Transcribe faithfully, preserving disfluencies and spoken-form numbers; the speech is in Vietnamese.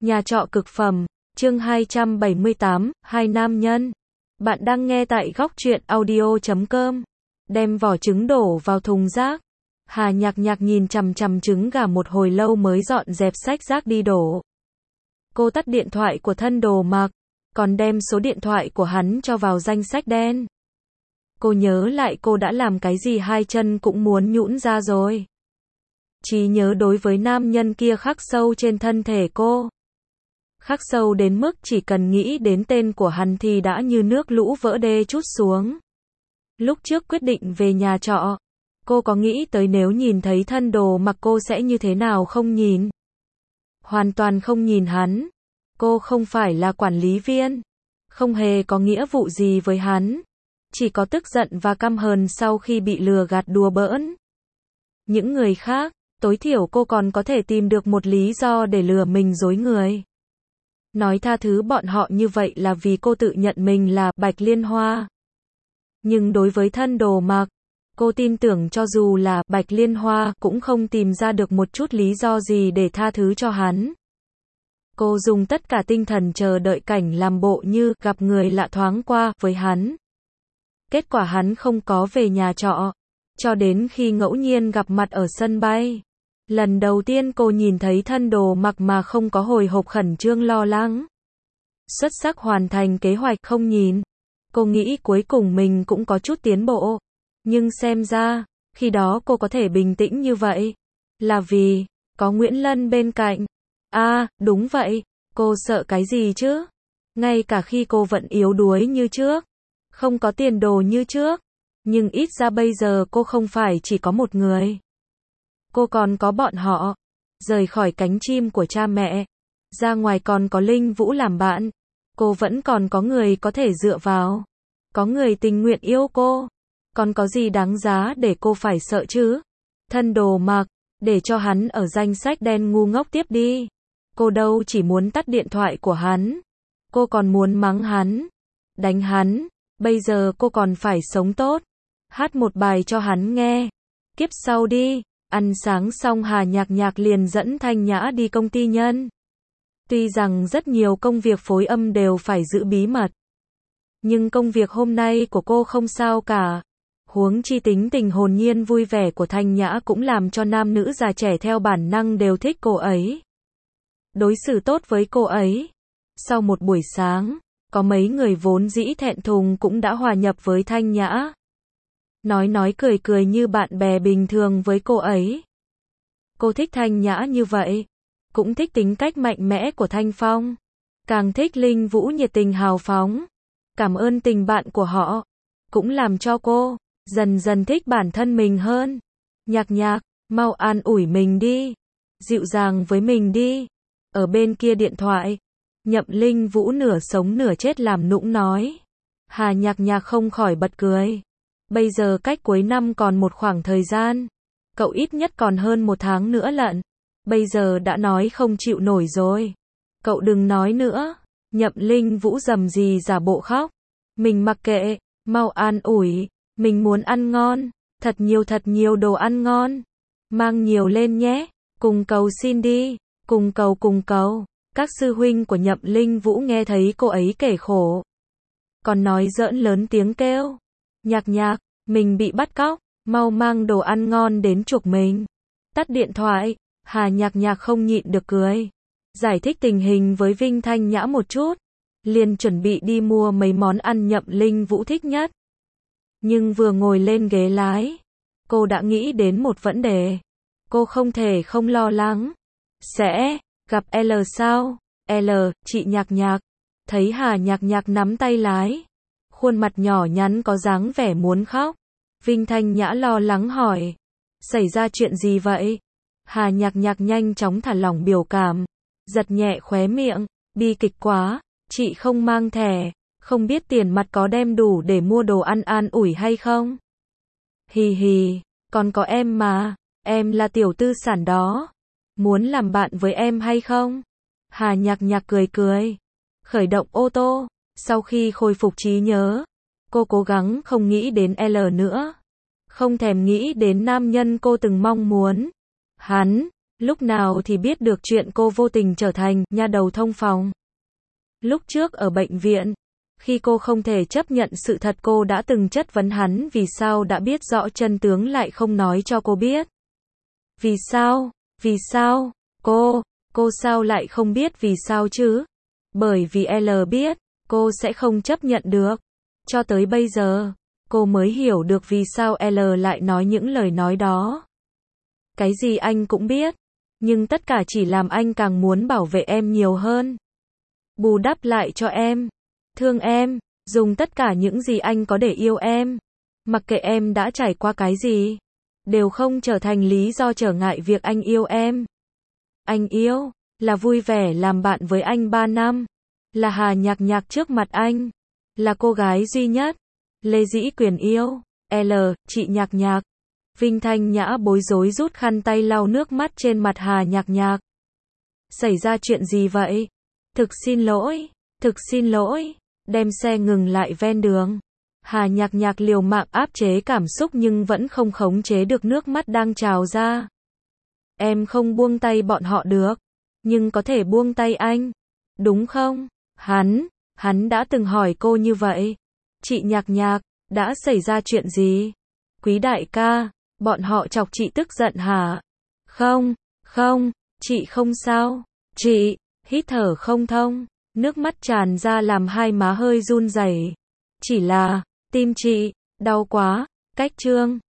Nhà trọ cực phẩm, chương hai trăm bảy mươi tám, hai nam nhân. Bạn đang nghe tại góc truyện audio chấm com. Đem vỏ trứng đổ vào thùng rác. Hà Nhạc Nhạc nhìn chằm chằm trứng gà một hồi lâu mới dọn dẹp xách rác đi đổ. Cô tắt điện thoại của Thân Đồ Mạc, còn đem số điện thoại của hắn cho vào danh sách đen. Cô nhớ lại cô đã làm cái gì hai chân cũng muốn nhũn ra rồi. Trí nhớ đối với nam nhân kia khắc sâu trên thân thể cô. Khắc sâu đến mức chỉ cần nghĩ đến tên của hắn thì đã như nước lũ vỡ đê trút xuống. Lúc trước quyết định về nhà trọ, cô có nghĩ tới nếu nhìn thấy Thân Đồ Mạc cô sẽ như thế nào không nhìn? Hoàn toàn không nhìn hắn. Cô không phải là quản lý viên, không hề có nghĩa vụ gì với hắn, chỉ có tức giận và căm hờn sau khi bị lừa gạt đùa bỡn. Những người khác, tối thiểu cô còn có thể tìm được một lý do để lừa mình dối người. Nói tha thứ bọn họ như vậy là vì cô tự nhận mình là Bạch Liên Hoa. Nhưng đối với Thân Đồ Mạc, cô tin tưởng cho dù là Bạch Liên Hoa cũng không tìm ra được một chút lý do gì để tha thứ cho hắn. Cô dùng tất cả tinh thần chờ đợi cảnh làm bộ như gặp người lạ thoáng qua với hắn. Kết quả hắn không có về nhà trọ, cho đến khi ngẫu nhiên gặp mặt ở sân bay. Lần đầu tiên cô nhìn thấy Thân Đồ Mạc mà không có hồi hộp khẩn trương lo lắng. Xuất sắc hoàn thành kế hoạch không nhìn. Cô nghĩ cuối cùng mình cũng có chút tiến bộ. Nhưng xem ra, khi đó cô có thể bình tĩnh như vậy, là vì có Nguyễn Lân bên cạnh. À, đúng vậy, cô sợ cái gì chứ? Ngay cả khi cô vẫn yếu đuối như trước, không có tiền đồ như trước, nhưng ít ra bây giờ cô không phải chỉ có một người. Cô còn có bọn họ, rời khỏi cánh chim của cha mẹ, ra ngoài còn có Linh Vũ làm bạn, cô vẫn còn có người có thể dựa vào, có người tình nguyện yêu cô, còn có gì đáng giá để cô phải sợ chứ? Thân Đồ Mạc, để cho hắn ở danh sách đen ngu ngốc tiếp đi. Cô đâu chỉ muốn tắt điện thoại của hắn, cô còn muốn mắng hắn, đánh hắn, bây giờ cô còn phải sống tốt, hát một bài cho hắn nghe. Kiếp sau đi. Ăn sáng xong Hà Nhạc Nhạc liền dẫn Thanh Nhã đi công ty nhân. Tuy rằng rất nhiều công việc phối âm đều phải giữ bí mật, nhưng công việc hôm nay của cô không sao cả. Huống chi tính tình hồn nhiên vui vẻ của Thanh Nhã cũng làm cho nam nữ già trẻ theo bản năng đều thích cô ấy, đối xử tốt với cô ấy. Sau một buổi sáng, có mấy người vốn dĩ thẹn thùng cũng đã hòa nhập với Thanh Nhã. Nói nói cười cười như bạn bè bình thường với cô ấy. Cô thích Thanh Nhã như vậy, cũng thích tính cách mạnh mẽ của Thanh Phong, càng thích Linh Vũ nhiệt tình hào phóng, cảm ơn tình bạn của họ, cũng làm cho cô dần dần thích bản thân mình hơn. Nhạc Nhạc, mau an ủi mình đi, dịu dàng với mình đi. Ở bên kia điện thoại, Nhậm Linh Vũ nửa sống nửa chết làm nũng nói. Hà Nhạc Nhạc không khỏi bật cười. Bây giờ cách cuối năm còn một khoảng thời gian, cậu ít nhất còn hơn một tháng nữa lận. Bây giờ đã nói không chịu nổi rồi. Cậu đừng nói nữa. Nhậm Linh Vũ rầm rì giả bộ khóc. Mình mặc kệ, mau an ủi. Mình muốn ăn ngon, thật nhiều thật nhiều đồ ăn ngon. Mang nhiều lên nhé. Cùng cầu xin đi, cùng cầu cùng cầu. Các sư huynh của Nhậm Linh Vũ nghe thấy cô ấy kể khổ, còn nói giỡn lớn tiếng kêu. Nhạc Nhạc, mình bị bắt cóc, mau mang đồ ăn ngon đến chuộc mình. Tắt điện thoại, Hà Nhạc Nhạc không nhịn được cười. Giải thích tình hình với Vinh Thanh Nhã một chút, liền chuẩn bị đi mua mấy món ăn Nhậm Linh Vũ thích nhất. Nhưng vừa ngồi lên ghế lái, cô đã nghĩ đến một vấn đề. Cô không thể không lo lắng. Sẽ gặp L sao? L, chị Nhạc Nhạc. Thấy Hà Nhạc Nhạc nắm tay lái, khuôn mặt nhỏ nhắn có dáng vẻ muốn khóc. Vinh Thanh Nhã lo lắng hỏi. Xảy ra chuyện gì vậy? Hà Nhạc Nhạc nhanh chóng thả lỏng biểu cảm, giật nhẹ khóe miệng. Bi kịch quá, chị không mang thẻ, không biết tiền mặt có đem đủ để mua đồ ăn an ủi hay không? Hì hì, còn có em mà, em là tiểu tư sản đó. Muốn làm bạn với em hay không? Hà Nhạc Nhạc cười cười, khởi động ô tô. Sau khi khôi phục trí nhớ, cô cố gắng không nghĩ đến L nữa, không thèm nghĩ đến nam nhân cô từng mong muốn. Hắn, Lúc nào thì biết được chuyện cô vô tình trở thành nha đầu thông phòng. Lúc trước ở bệnh viện, khi cô không thể chấp nhận sự thật cô đã từng chất vấn hắn vì sao đã biết rõ chân tướng lại không nói cho cô biết. Vì sao? Vì sao? Cô, cô sao lại không biết vì sao chứ? Bởi vì L biết, cô sẽ không chấp nhận được. Cho tới bây giờ, cô mới hiểu được vì sao L lại nói những lời nói đó. Cái gì anh cũng biết, nhưng tất cả chỉ làm anh càng muốn bảo vệ em nhiều hơn. Bù đắp lại cho em, thương em, dùng tất cả những gì anh có để yêu em. Mặc kệ em đã trải qua cái gì, đều không trở thành lý do trở ngại việc anh yêu em. Anh yêu, là vui vẻ làm bạn với anh ba năm, là Hà Nhạc Nhạc trước mặt anh, là cô gái duy nhất, Lê Dĩ Quyền yêu, L, chị Nhạc Nhạc. Vinh Thanh Nhã bối rối rút khăn tay lau nước mắt trên mặt Hà Nhạc Nhạc. Xảy ra chuyện gì vậy? Thực xin lỗi, thực xin lỗi, đem xe ngừng lại ven đường. Hà Nhạc Nhạc liều mạng áp chế cảm xúc nhưng vẫn không khống chế được nước mắt đang trào ra. Em không buông tay bọn họ được, nhưng có thể buông tay anh, đúng không? Hắn, hắn đã từng hỏi cô như vậy. Chị Nhạc Nhạc, đã xảy ra chuyện gì? Quý đại ca, bọn họ chọc chị tức giận hả? Không, không, chị không sao. Chị, hít thở không thông, nước mắt tràn ra làm hai má hơi run rẩy. Chỉ là, tim chị, đau quá, cách trương.